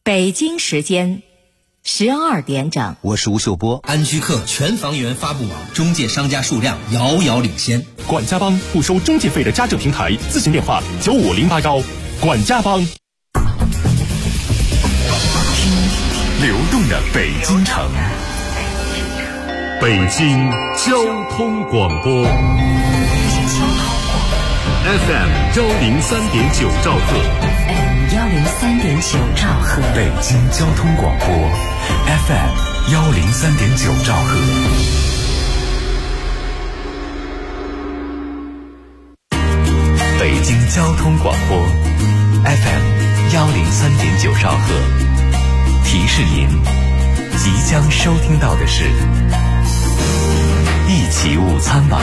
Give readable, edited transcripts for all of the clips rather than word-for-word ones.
北京时间12点整。 我是吴秀波。 安居客全房源发布网，中介商家数量遥遥领先。 管家帮不收中介费的家政平台，咨询电话95081。管家帮。 流动的北京城，北京交通广播 FM 103.9兆赫 103.9兆赫， 北京交通广播 FM 103.9兆赫。北京交通广播 FM 103.9兆赫。提示您，即将收听到的是一起午餐网。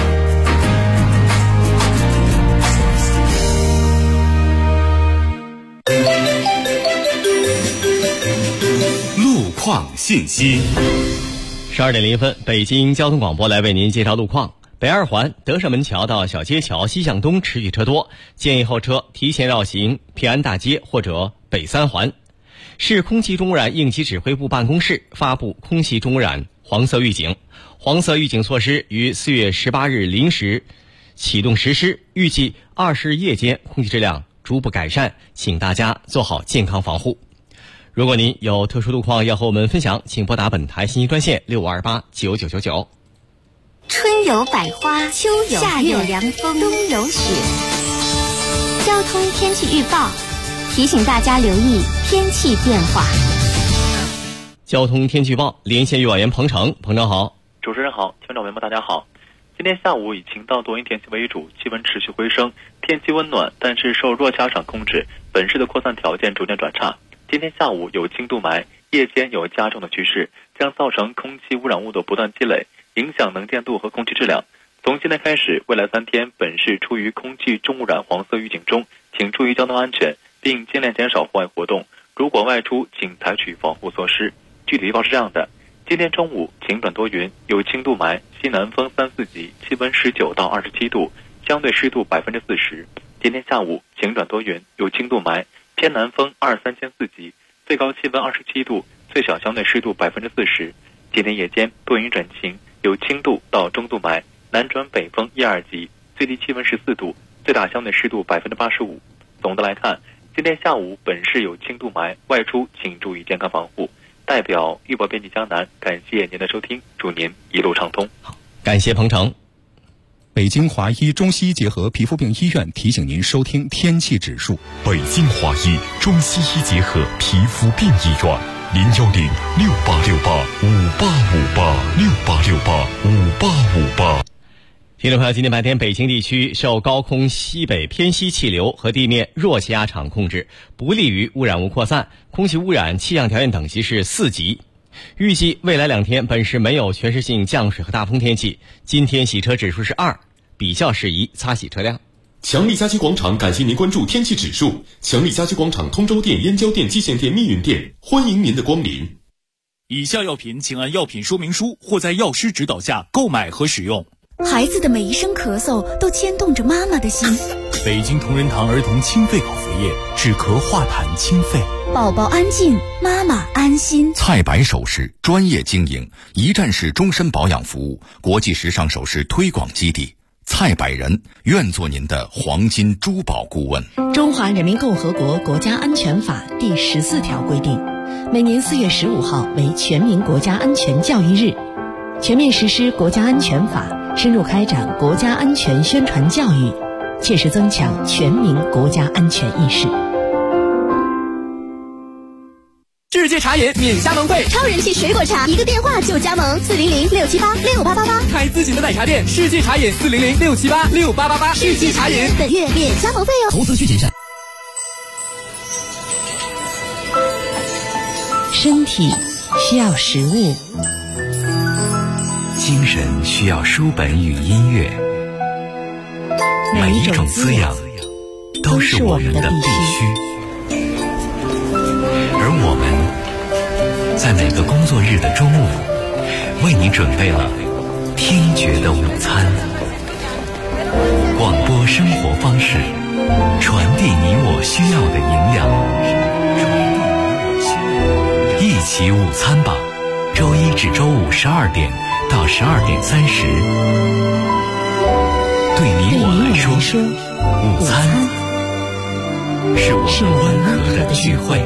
路况信息。 12点01分，北京交通广播来为您介绍路况。北二环德胜门桥到小街桥西向东持续车多，建议后车提前绕行平安大街或者北三环。市空气中污染应急指挥部办公室发布空气中污染黄色预警，黄色预警措施于4月18日零时启动实施，预计20日夜间空气质量逐步改善，请大家做好健康防护。如果您有特殊路况要和我们分享，请拨打本台信息专线65289999。 春有百花，秋有夏有凉风，冬有雪。交通天气预报提醒大家留意天气变化。 交通天气预报，连线预报员彭程。彭程好。 主持人好，听众朋友们大家好。今天下午以晴到多云天气为主，气温持续回升，天气温暖，但是受弱加场控制，本市的扩散条件逐渐转差。今天下午有轻度霾，夜间有加重的趋势，将造成空气污染物的不断积累，影响能见度和空气质量。从今天开始，未来3天，本市处于空气重污染黄色预警中，请注意交通安全，并尽量减少户外活动。如果外出，请采取防护措施。具体预报是这样的：今天中午晴转多云，有轻度霾，西南风3、4级，气温19到27度，相对湿度40%。今天下午晴转多云，有轻度霾，偏南风2、3千4级，最高气温27度，最小相对湿度40%。今天夜间多云转晴，有轻度到中度霾，南转北风1、2级，最低气温14度，最大相对湿度85%。总的来看，今天下午本市有轻度霾，外出请注意健康防护。代表预报编辑江南，感谢您的收听，祝您一路畅通。 感谢彭程。 北京华医中西医结合皮肤病医院提醒您收听天气指数。 北京华医中西医结合皮肤病医院，0106868585858，6885858。 听众朋友，今天白天北京地区受高空西北偏西气流和地面弱气压场控制，不利于污染物扩散，空气污染气象条件等级是4级。预计未来2天本市没有全市性降水和大风天气。今天洗车指数是2，比较适宜擦洗车辆。 强力家居广场感谢您关注天气指数。强力家居广场通州店、燕郊店、蓟县店、密云店，欢迎您的光临。 以下药品请按药品说明书或在药师指导下购买和使用。 孩子的每一声咳嗽都牵动着妈妈的心。 北京同仁堂儿童清肺口服液，止咳化痰清肺。 宝宝安静，妈妈安心。 菜百首饰专业经营，一站式终身保养服务，国际时尚首饰推广基地。蔡百人愿做您的黄金珠宝顾问。 中华人民共和国国家安全法第14条规定，每年4月15号为全民国家安全教育日，全面实施国家安全法，深入开展国家安全宣传教育，切实增强全民国家安全意识。 世界茶饮免加盟费， 超人气水果茶，一个电话就加盟，400-678-65888。 开自己的奶茶店，世界茶饮400-678-6888。世界茶饮本月免加盟费哦。 投资需谨慎。 身体需要食物， 精神需要书本与音乐，每一种滋养都是我们的必须。而我们在每个工作日的中午，为你准备了听觉的午餐。广播生活方式，传递你我需要的营养。 起午餐吧，周一至周五12点到12点30。对你我来说，午餐是我们温和的聚会。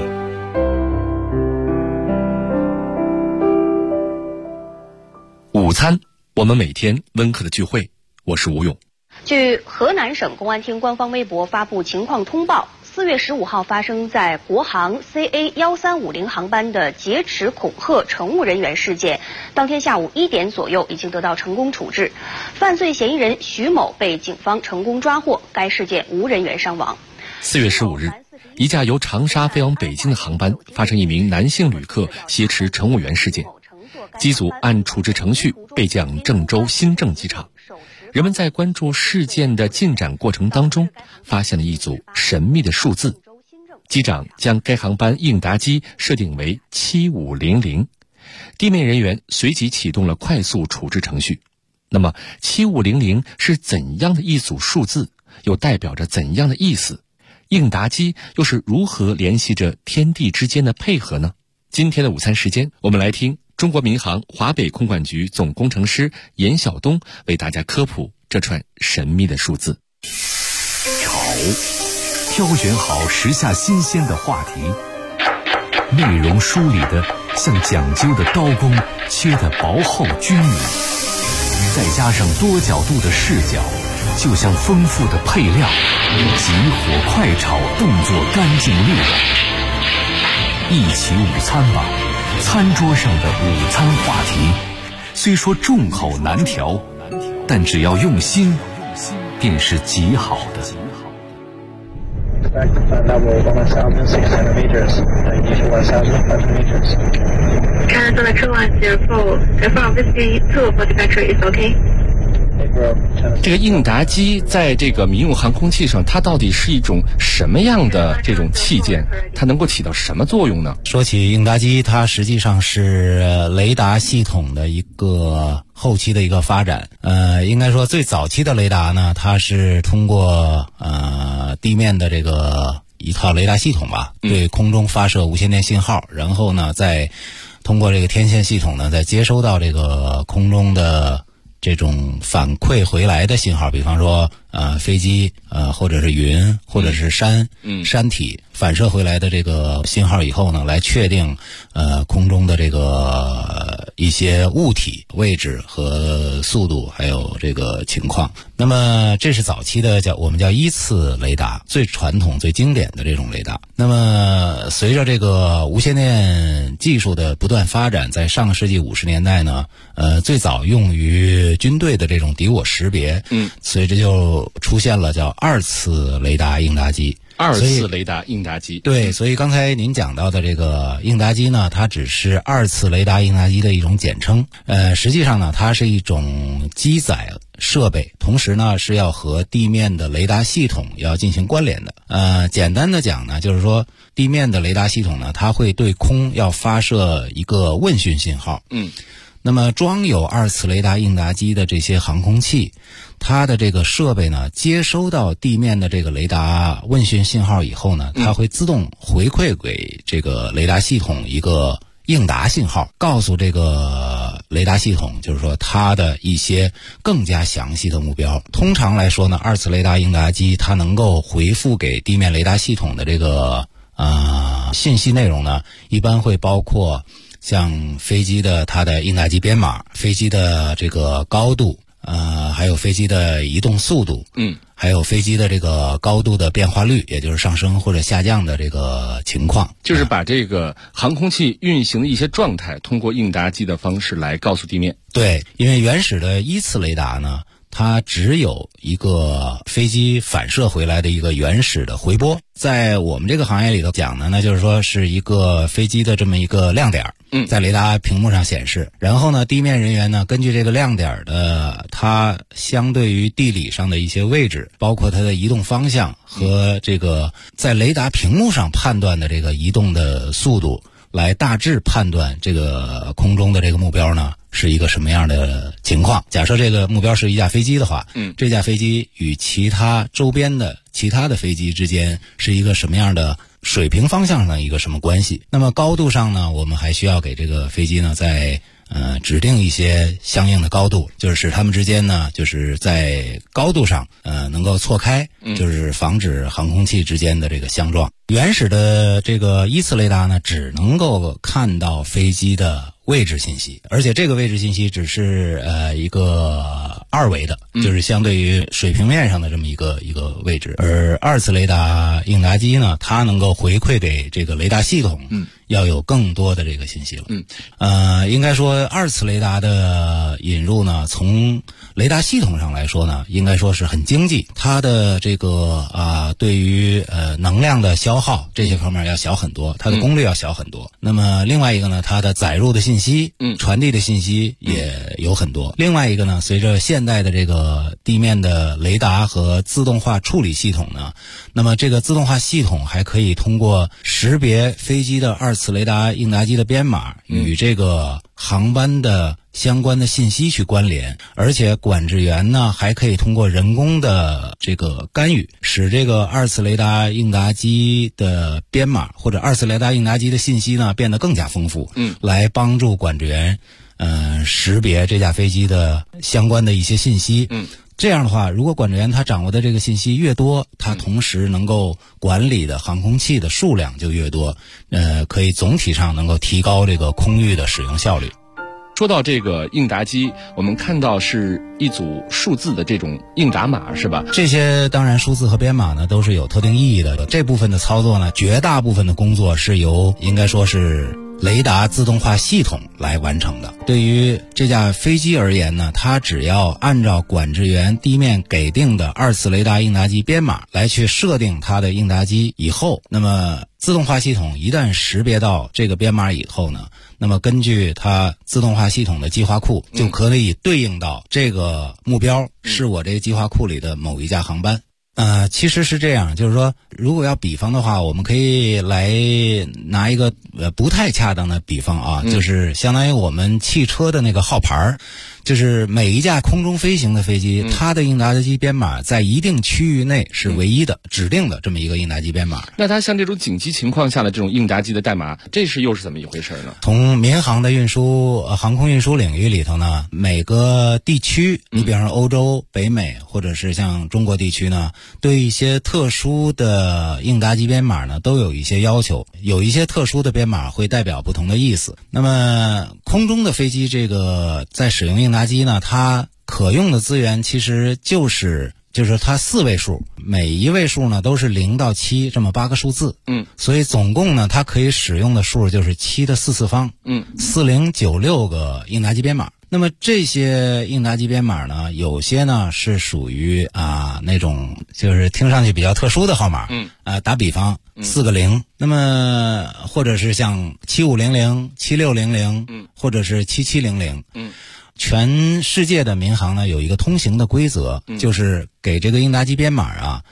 午餐，我们每天温和的聚会。我是吴勇。 据河南省公安厅官方微博发布情况通报，4月15号发生在国航 CA1350航班的劫持恐吓乘务人员事件，当天下午1点左右已经得到成功处置，犯罪嫌疑人徐某被警方成功抓获，该事件无人员伤亡。 4月15日，一架由长沙飞往北京的航班发生一名男性旅客挟持乘务员事件，机组按处置程序备降郑州新郑机场。人们在关注事件的进展过程当中，发现了一组神秘的数字。机长将该航班应答机设定为7500，地面人员随即启动了快速处置程序。那么7500是怎样的一组数字，又代表着怎样的意思？应答机又是如何联系着天地之间的配合呢？今天的午餐时间，我们来听中国民航华北空管局总工程师严晓东为大家科普这串神秘的数字。 挑选好时下新鲜的话题，内容梳理的像讲究的刀工，切得薄厚均匀，再加上多角度的视角，就像丰富的配料，急火快炒，动作干净利落。一起午餐吧，餐桌上的午餐话题，虽说众口难调，但只要用心，便是极好的。 Canada True 104, confirm visiting 2 for departure is okay. 这个应答机在这个民用航空器上，它到底是一种什么样的这种器件？它能够起到什么作用呢？ 说起应答机，它实际上是雷达系统的一个后期的一个发展。应该说最早期的雷达呢，它是通过地面的这个一套雷达系统吧，对空中发射无线电信号，然后呢再通过这个天线系统呢，再接收到这个空中的这种反馈回来的信号，比方说飞机或者是云或者是山体反射回来的这个信号以后呢，来确定空中的这个一些物体位置和速度还有这个情况。那么这是早期的我们叫依次雷达，最传统最经典的这种雷达。那么随着这个无线电技术的不断发展，在上个世纪50年代呢，最早用于军队的这种敌我识别，随着就出现了叫二次雷达应答机。 二次雷达应答机， 对，所以刚才您讲到的这个应答机呢，它只是二次雷达应答机的一种简称。实际上呢，它是一种机载设备，同时呢是要和地面的雷达系统要进行关联的。简单的讲呢，就是说地面的雷达系统呢，它会对空要发射一个问讯信号。那么装有二次雷达应答机的这些航空器，它的这个设备呢，接收到地面的这个雷达问讯信号以后呢，它会自动回馈给这个雷达系统一个应答信号，告诉这个雷达系统，就是说它的一些更加详细的目标。通常来说呢，二次雷达应答机它能够回复给地面雷达系统的这个信息内容呢，一般会包括像飞机的它的应答机编码，飞机的这个高度，还有飞机的移动速度，还有飞机的这个高度的变化率，也就是上升或者下降的这个情况， 就是把这个航空器运行的一些状态，通过应答机的方式来告诉地面。 对，因为原始的依次雷达呢，它只有一个飞机反射回来的一个原始的回波，在我们这个行业里头讲呢，那就是说是一个飞机的这么一个亮点，在雷达屏幕上显示。然后呢，地面人员呢，根据这个亮点的它相对于地理上的一些位置，包括它的移动方向和这个在雷达屏幕上判断的这个移动的速度，来大致判断这个空中的这个目标呢是一个什么样的情况。假设这个目标是一架飞机的话，这架飞机与其他周边的其他的飞机之间是一个什么样的水平方向上的一个什么关系。那么高度上呢，我们还需要给这个飞机呢在指定一些相应的高度，就是使它们之间呢，就是在高度上能够错开，就是防止航空器之间的这个相撞。原始的这个依次雷达呢，只能够看到飞机的位置信息，而且这个位置信息只是一个二维的，就是相对于水平面上的这么一个位置。而二次雷达应答机呢，它能够回馈给这个雷达系统，要有更多的这个信息了。应该说二次雷达的引入呢，从雷达系统上来说呢，应该说是很经济，它的这个对于能量的消耗这些方面要小很多，它的功率要小很多。那么另外一个呢，它的载入的信息，传递的信息也有很多。另外一个呢，随着现代的这个地面的雷达和自动化处理系统呢，那么这个自动化系统还可以通过识别飞机的二次雷达应答机的编码与这个航班的相关的信息去关联，而且管制员呢还可以通过人工的这个干预，使这个二次雷达应答机的编码或者二次雷达应答机的信息呢变得更加丰富，来帮助管制员识别这架飞机的相关的一些信息。这样的话，如果管制员他掌握的这个信息越多，他同时能够管理的航空器的数量就越多，可以总体上能够提高这个空域的使用效率。 说到这个应答机，我们看到是一组数字的这种应答码，是吧？ 这些当然数字和编码呢都是有特定意义的。这部分的操作呢，绝大部分的工作是由应该说是雷达自动化系统来完成的。对于这架飞机而言呢，它只要按照管制员地面给定的二次雷达应答机编码来去设定它的应答机以后，那么自动化系统一旦识别到这个编码以后呢，那么根据它自动化系统的计划库，就可以对应到这个目标是我这个计划库里的某一架航班。其实是这样，就是说如果要比方的话，我们可以来拿一个不太恰当的比方啊，就是相当于我们汽车的那个号牌，就是每一架空中飞行的飞机，它的应答机编码在一定区域内是唯一的指定的这么一个应答机编码。 那它像这种紧急情况下的这种应答机的代码，这是又是怎么一回事呢？ 从民航的运输航空运输领域里头呢，每个地区，你比方说欧洲、北美或者是像中国地区呢，对一些特殊的应答机编码呢都有一些要求，有一些特殊的编码会代表不同的意思。那么空中的飞机这个在使用应答机呢，它可用的资源其实就是它4位数，每一位数呢都是0到7这么8个数字，所以总共呢它可以使用的数就是7的4次方，4096个应答机编码。那么这些应答机编码呢，有些呢是属于那种就是听上去比较特殊的号码，打比方4个0，那么或者是像7500、7600，或者是7700，全世界的民航呢有一个通行的规则，就是给这个应答机编码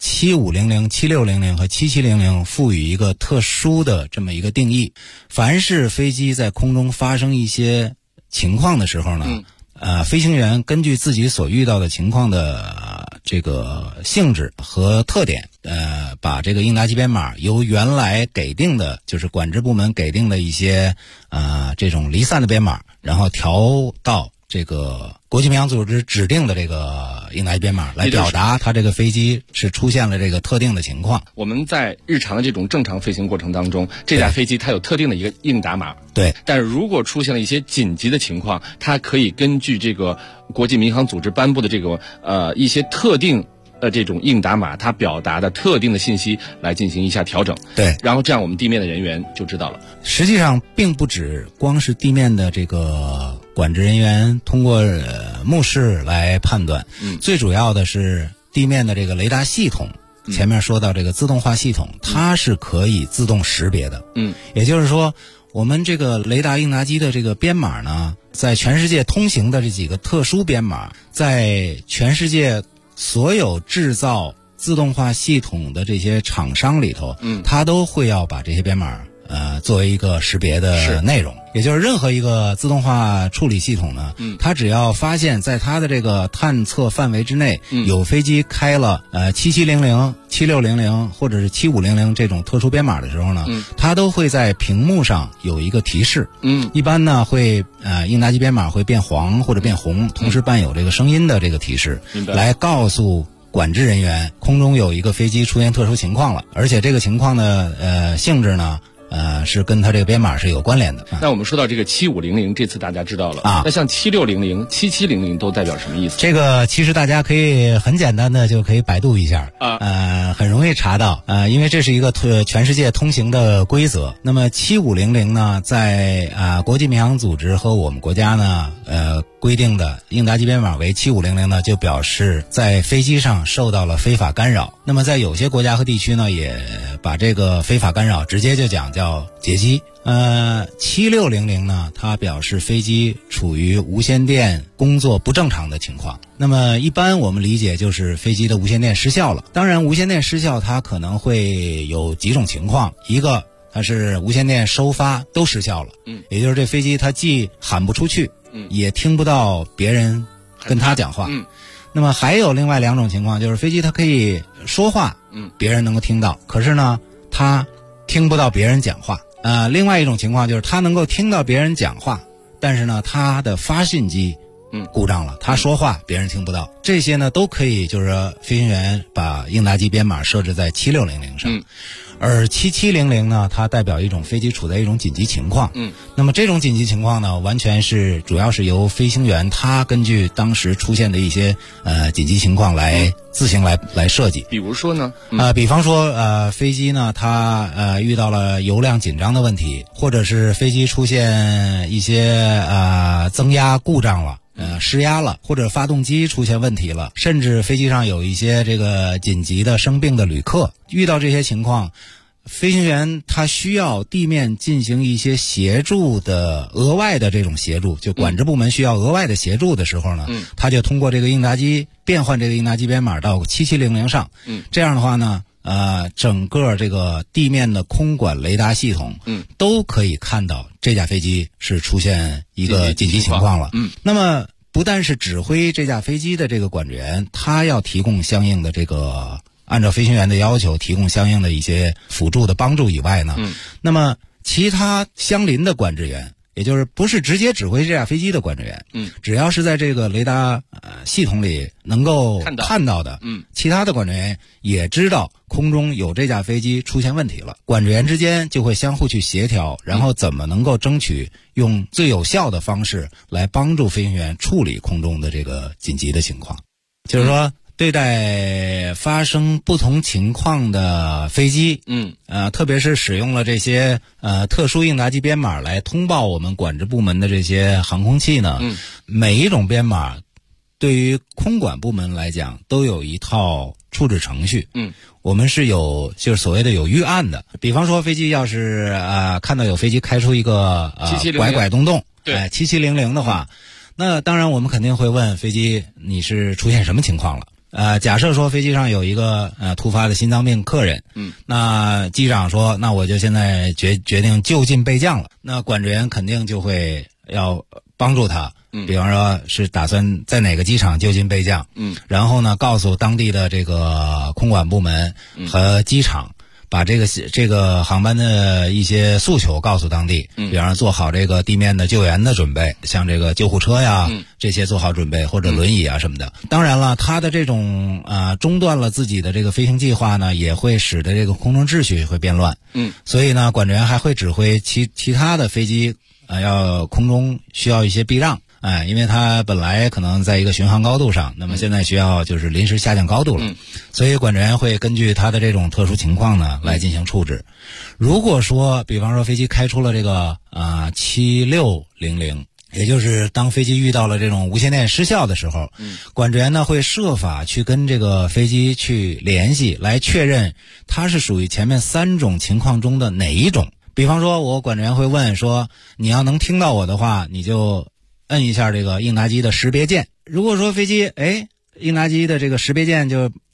7500、7600和7700赋予一个特殊的这么一个定义。凡是飞机在空中发生一些情况的时候呢，飞行员根据自己所遇到的情况的这个性质和特点，把这个应答机编码由原来给定的，就是管制部门给定的一些这种离散的编码，然后调到这个国际民航组织指定的这个应答机编码，来表达它这个飞机是出现了这个特定的情况。 我们在日常的这种正常飞行过程当中，这架飞机它有特定的一个应答码， 对。 但是如果出现了一些紧急的情况，它可以根据这个国际民航组织颁布的这个一些特定的这种应答码，它表达的特定的信息来进行一下调整。 对， 然后这样我们地面的人员就知道了。 实际上并不止光是地面的这个管制人员通过目视来判断，最主要的是地面的这个雷达系统，前面说到这个自动化系统，它是可以自动识别的。也就是说我们这个雷达应答机的这个编码呢，在全世界通行的这几个特殊编码，在全世界所有制造自动化系统的这些厂商里头，它都会要把这些编码作为一个识别的内容，也就是任何一个自动化处理系统呢，它只要发现在它的这个探测范围之内，有飞机开了7700、7600或者是7500这种特殊编码的时候呢，它都会在屏幕上有一个提示，一般呢会应答机编码会变黄或者变红，同时伴有这个声音的这个提示，来告诉管制人员空中有一个飞机出现特殊情况了，而且这个情况的性质呢是跟它这个编码是有关联的。 那我们说到这个7500，这次大家知道了啊。那像7600、7700都代表什么意思？ 这个其实大家可以很简单的就可以百度一下啊，很容易查到因为这是一个全世界通行的规则。那么7500呢，在国际民航组织和我们国家呢规定的应答机编码为7500呢，就表示在飞机上受到了非法干扰。那么在有些国家和地区呢，也把这个非法干扰直接就讲叫劫机。7600呢，它表示飞机处于无线电工作不正常的情况。那么一般我们理解就是飞机的无线电失效了。当然无线电失效它可能会有几种情况，一个它是无线电收发都失效了，也就是这飞机它既喊不出去，也听不到别人跟他讲话。那么还有另外两种情况，就是飞机它可以说话，别人能够听到，可是呢它听不到别人讲话。另外一种情况就是他能够听到别人讲话，但是呢他的发信机故障了，他说话别人听不到。这些呢都可以就是说飞行员把应答机编码设置在7600上。而7700呢，它代表一种飞机处在一种紧急情况。那么这种紧急情况呢，完全是主要是由飞行员他根据当时出现的一些紧急情况来自行来设计。 比如说呢， 比方说飞机呢它遇到了油量紧张的问题，或者是飞机出现一些增压故障了。失压了，或者发动机出现问题了，甚至飞机上有一些这个紧急的生病的旅客，遇到这些情况，飞行员他需要地面进行一些协助的额外的这种协助，就管制部门需要额外的协助的时候呢，他就通过这个应答机变换这个应答机编码到7700上。这样的话呢整个这个地面的空管雷达系统都可以看到这架飞机是出现一个紧急情况了。那么不但是指挥这架飞机的这个管制员，他要提供相应的这个按照飞行员的要求提供相应的一些辅助的帮助以外呢，那么其他相邻的管制员，也就是不是直接指挥这架飞机的管制员，只要是在这个雷达系统里能够看到的，其他的管制员也知道空中有这架飞机出现问题了，管制员之间就会相互去协调，然后怎么能够争取用最有效的方式来帮助飞行员处理空中的这个紧急的情况。就是说对待发生不同情况的飞机，特别是使用了这些特殊应答机编码来通报我们管制部门的这些航空器呢，每一种编码对于空管部门来讲都有一套处置程序。我们是有就是所谓的有预案的。比方说飞机要是看到有飞机开出一个拐拐动动7700的话，那当然我们肯定会问飞机你是出现什么情况了。假设说飞机上有一个突发的心脏病客人，那机长说那我就现在决定就近备降了，那管制员肯定就会要帮助他，比方说是打算在哪个机场就近备降，然后呢告诉当地的这个空管部门和机场，把这个航班的一些诉求告诉当地，比方说做好这个地面的救援的准备，像这个救护车呀，这些做好准备，或者轮椅啊什么的。当然了，他的这种中断了自己的这个飞行计划呢，也会使得这个空中秩序会变乱。所以呢，管制员还会指挥其他的飞机要空中需要一些避让。因为它本来可能在一个巡航高度上，那么现在需要就是临时下降高度了，所以管制员会根据它的这种特殊情况呢来进行处置。如果说比方说飞机开出了这个7600，也就是当飞机遇到了这种无线电失效的时候，管制员呢会设法去跟这个飞机去联系，来确认它是属于前面3种情况中的哪一种。比方说我管制员会问说，你要能听到我的话，你就摁一下这个应答机的识别键。如果说飞机应答机的这个识别键就在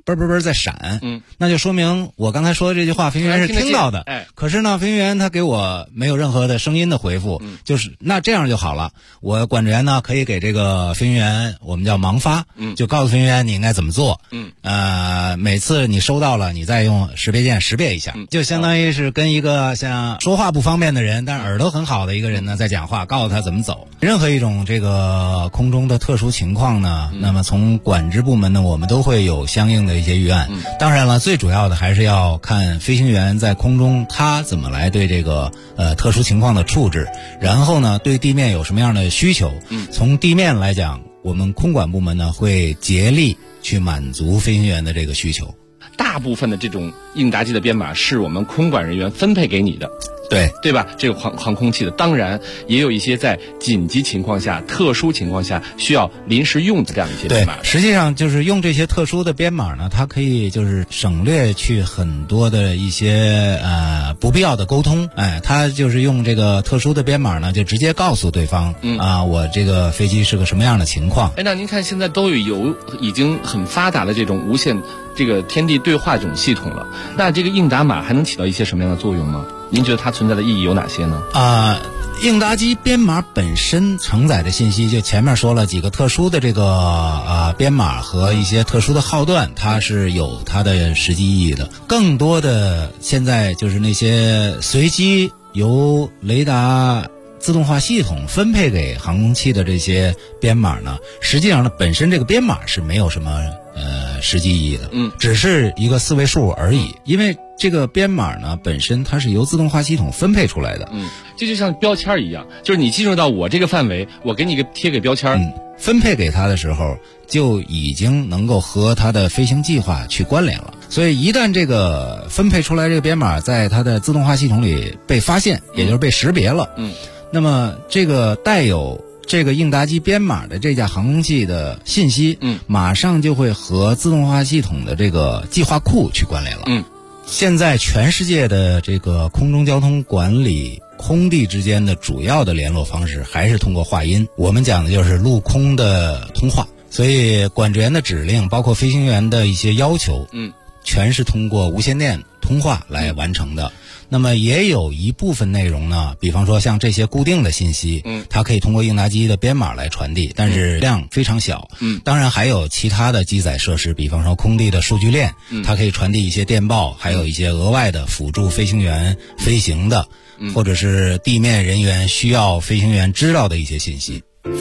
啵啵啵在闪，那就说明我刚才说的这句话飞行员是听到的，可是呢飞行员他给我没有任何的声音的回复，就是那这样就好了，我管制员呢可以给这个飞行员我们叫盲发，就告诉飞行员你应该怎么做，每次你收到了你再用识别键识别一下，就相当于是跟一个像说话不方便的人但是耳朵很好的一个人呢在讲话，告诉他怎么走。任何一种这个空中的特殊情况呢，那么从管制部门呢我们都会有相应的一些预案，当然了最主要的还是要看飞行员在空中他怎么来对这个特殊情况的处置，然后呢对地面有什么样的需求，从地面来讲我们空管部门呢会竭力去满足飞行员的这个需求。 大部分的这种应答机的编码是我们空管人员分配给你的，对吧？这个航空器的，当然也有一些在紧急情况下、特殊情况下需要临时用的这样一些编码。 实际上就是用这些特殊的编码呢，它可以就是省略去很多的一些不必要的沟通。它就是用这个特殊的编码呢，就直接告诉对方我这个飞机是个什么样的情况。 那您看现在都有已经很发达的这种无线这个天地对话这种系统了，那这个应答码还能起到一些什么样的作用吗？您觉得它存在的意义有哪些呢？ 应答机编码本身承载的信息，就前面说了几个特殊的这个编码和一些特殊的号段，它是有它的实际意义的。更多的现在就是那些随机由雷达自动化系统分配给航空器的这些编码呢，实际上呢本身这个编码是没有什么实际意义的，只是一个4位数而已。因为这个编码呢本身它是由自动化系统分配出来的， 这就像标签一样，就是你进入到我这个范围，我给你个贴个标签， 分配给他的时候就已经能够和他的飞行计划去关联了。所以一旦这个分配出来这个编码在它的自动化系统里被发现，也就是被识别了，那么这个带有这个应答机编码的这架航空器的信息，马上就会和自动化系统的这个计划库去关联了。现在全世界的这个空中交通管理空地之间的主要的联络方式还是通过话音，我们讲的就是陆空的通话。所以管制员的指令包括飞行员的一些要求，全是通过无线电通话来完成的。那么也有一部分内容呢，比方说像这些固定的信息，它可以通过应答机的编码来传递，但是量非常小。当然还有其他的机载设施，比方说空地的数据链，它可以传递一些电报，还有一些额外的辅助飞行员飞行的，或者是地面人员需要飞行员知道的一些信息。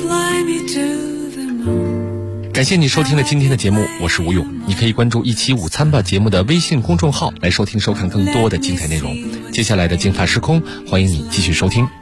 感谢你收听了今天的节目，我是吴勇。你可以关注一期午餐吧节目的微信公众号来收听收看更多的精彩内容。接下来的精法时空，欢迎你继续收听。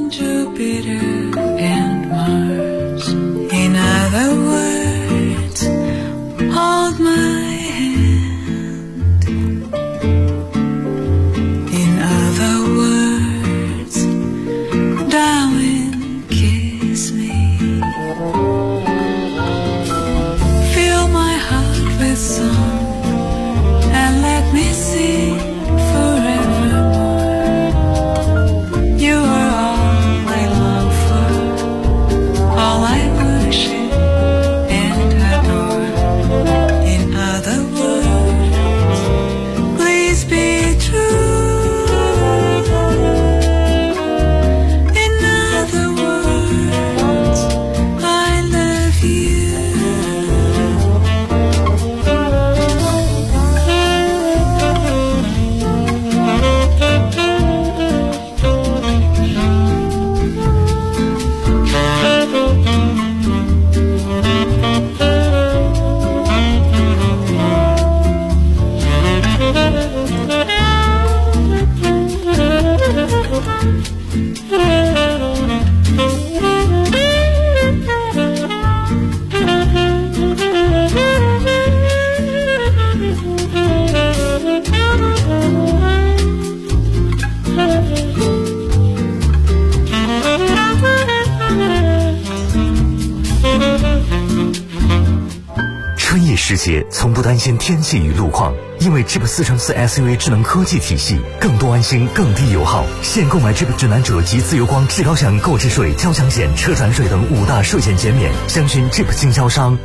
世界从不担心天气与路况，因为 Jeep 4x4 SUV 智能科技体系，更多安心，更低油耗。现购买 Jeep 指南者及自由光至高享购置税、交强险、车船税等5大税险减免，详询 Jeep 经销商。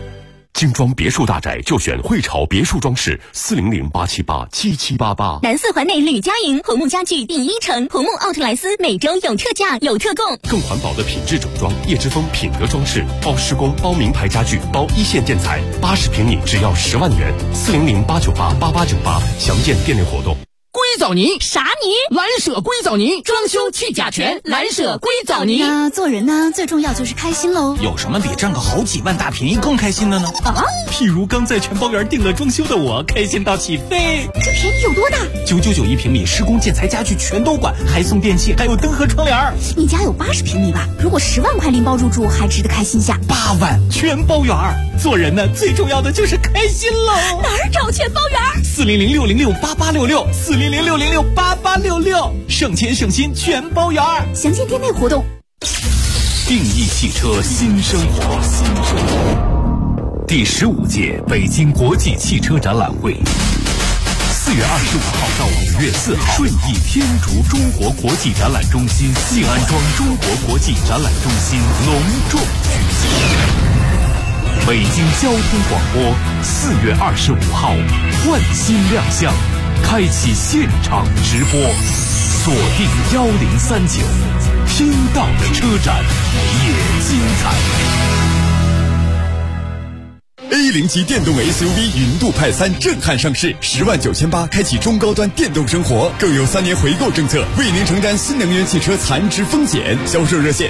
精装别墅大宅就选汇潮别墅装饰，400-878-7788。 南四环内吕家营红木家具第一城，红木奥特莱斯每周有特价有特供。 更环保的品质整装，叶之峰品德装饰，包施工、包名牌家具、包一线建材，80平米只要10万元，400-898-8898，详见店内活动。 硅藻泥啥泥？ 蓝舍硅藻泥，装修去甲醛，蓝舍硅藻泥。 做人呢，最重要就是开心喽。 有什么比占个好几万大便宜更开心的呢？ 啊， 譬如刚在全包园订了装修的我，开心到起飞。 这便宜有多大 ？999一平米，施工建材家具全都管，还送电器，还有灯和窗帘。 你家有80平米吧？如果10万块拎包入住，还值得开心下。 8万全包园。做人呢，最重要的就是开心喽。 哪儿找全包园 ？400-606-8866，400-606-8866，省钱省心全包园。 详见店内活动。 定义汽车新生活，第15届北京国际汽车展览会，4月25号到5月4号，顺义天竺中国国际展览中心静安庄中国国际展览中心隆重举行。北京交通广播4月25号焕新亮相，开启现场直播，锁定1039，听到的车展也精彩。 A0级电动 SUV 云度派3震撼上市，10.98万开启中高端电动生活，更有3年回购政策，为您承担新能源汽车残值风险。销售热线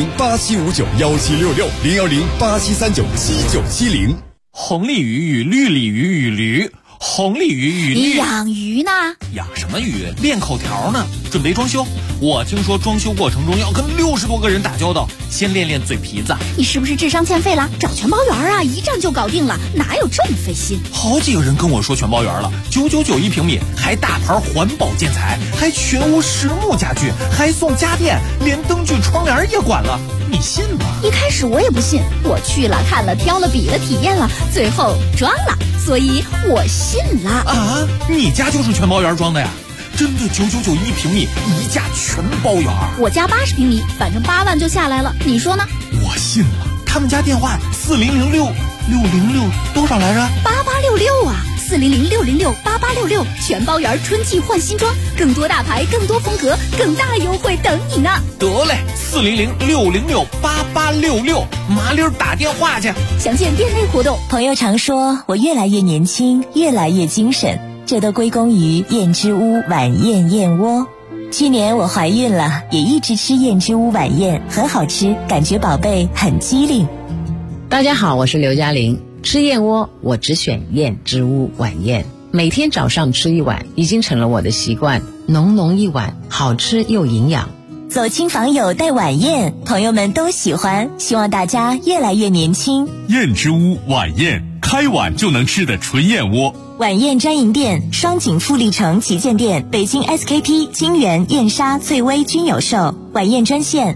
010-8759-1766，010-8739-7970。 红鲤鱼与绿鲤鱼与驴，红鲤鱼与绿。 你养鱼呢？ 养什么鱼？练口条呢。准备装修，我听说装修过程中要跟60多个人打交道，先练练嘴皮子。 你是不是智商欠费了？找全包园啊，一站就搞定了，哪有这么费心？ 好几个人跟我说全包园了，999一平米，还大牌环保建材，还全屋实木家具，还送家电，连灯具窗帘也管了，你信吗？ 一开始我也不信，我去了看了挑了比了体验了，最后装了，所以我信了。 啊，你家就是全包园装的呀？真的999一平米，一价全包园。 我家80平米，反正8万就下来了，你说呢？ 我信了。他们家电话4006606多少来着 ？8866啊，400-606-8866，全包园春季换新装，更多大牌，更多风格，更大优惠等你呢。 得嘞，400-606-8866，麻溜打电话去。 详见店内活动。 朋友常说我越来越年轻，越来越精神，这都归功于燕之屋晚宴燕窝。去年我怀孕了，也一直吃燕之屋晚宴，很好吃，感觉宝贝很机灵。 大家好，我是刘嘉玲。吃燕窝我只选燕之屋晚宴，每天早上吃一碗已经成了我的习惯，浓浓一碗，好吃又营养。 走亲访友带晚宴，朋友们都喜欢，希望大家越来越年轻。 燕之屋晚宴，开碗就能吃的纯燕窝。 晚宴专营店：双井富力城旗舰店、北京 SKP、金源、燕莎、翠微均有售。晚宴专线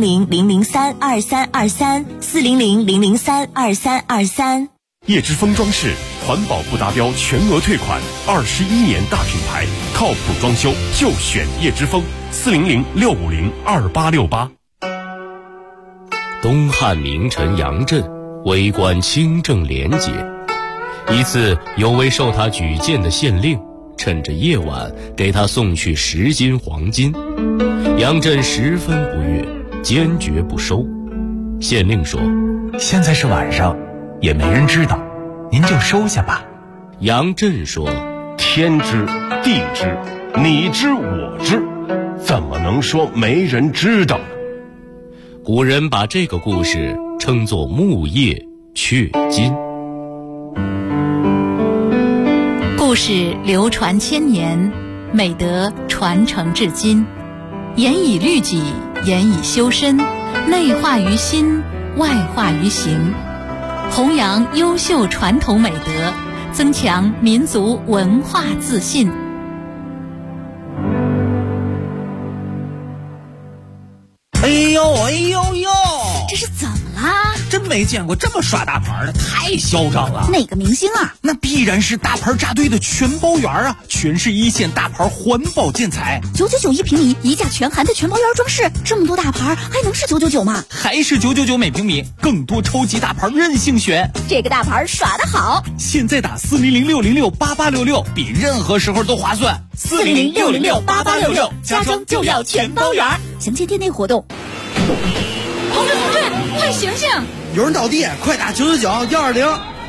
400-003-2323，400-003-2323。 叶之峰装饰，环保不达标全额退款，21年大品牌，靠谱装修就选叶之峰，400-650-2868。 东汉名臣杨震，为官清正廉洁。一次，有位受他举荐的县令，趁着夜晚给他送去10斤黄金。杨震十分不悦，坚决不收。县令说：“ 现在是晚上，也没人知道，您就收下吧。” 杨震说：“ 天知地知，你知我知，怎么能说没人知道呢？” 古人把这个故事称作木叶雀金。 故事流传千年，美德传承至今，严以律己，严以修身，内化于心，外化于行，弘扬优秀传统美德，增强民族文化自信。 哎呦哎呦呦， 这是怎么啦？ 真没见过这么耍大牌的，太嚣张了。 哪个明星啊？ 那必然是大牌扎堆的全包园啊，全是一线大牌环保建材 ，999一平米，一价全含的全包园装饰，这么多大牌还能是999吗？ 还是999每平米，更多超级大牌任性选。 这个大牌耍得好， 现在打400-606-8866，比任何时候都划算。 400-606-8866，家装就要全包园。详见店内活动。 同志，快醒醒！ 有人倒地，快打999-120。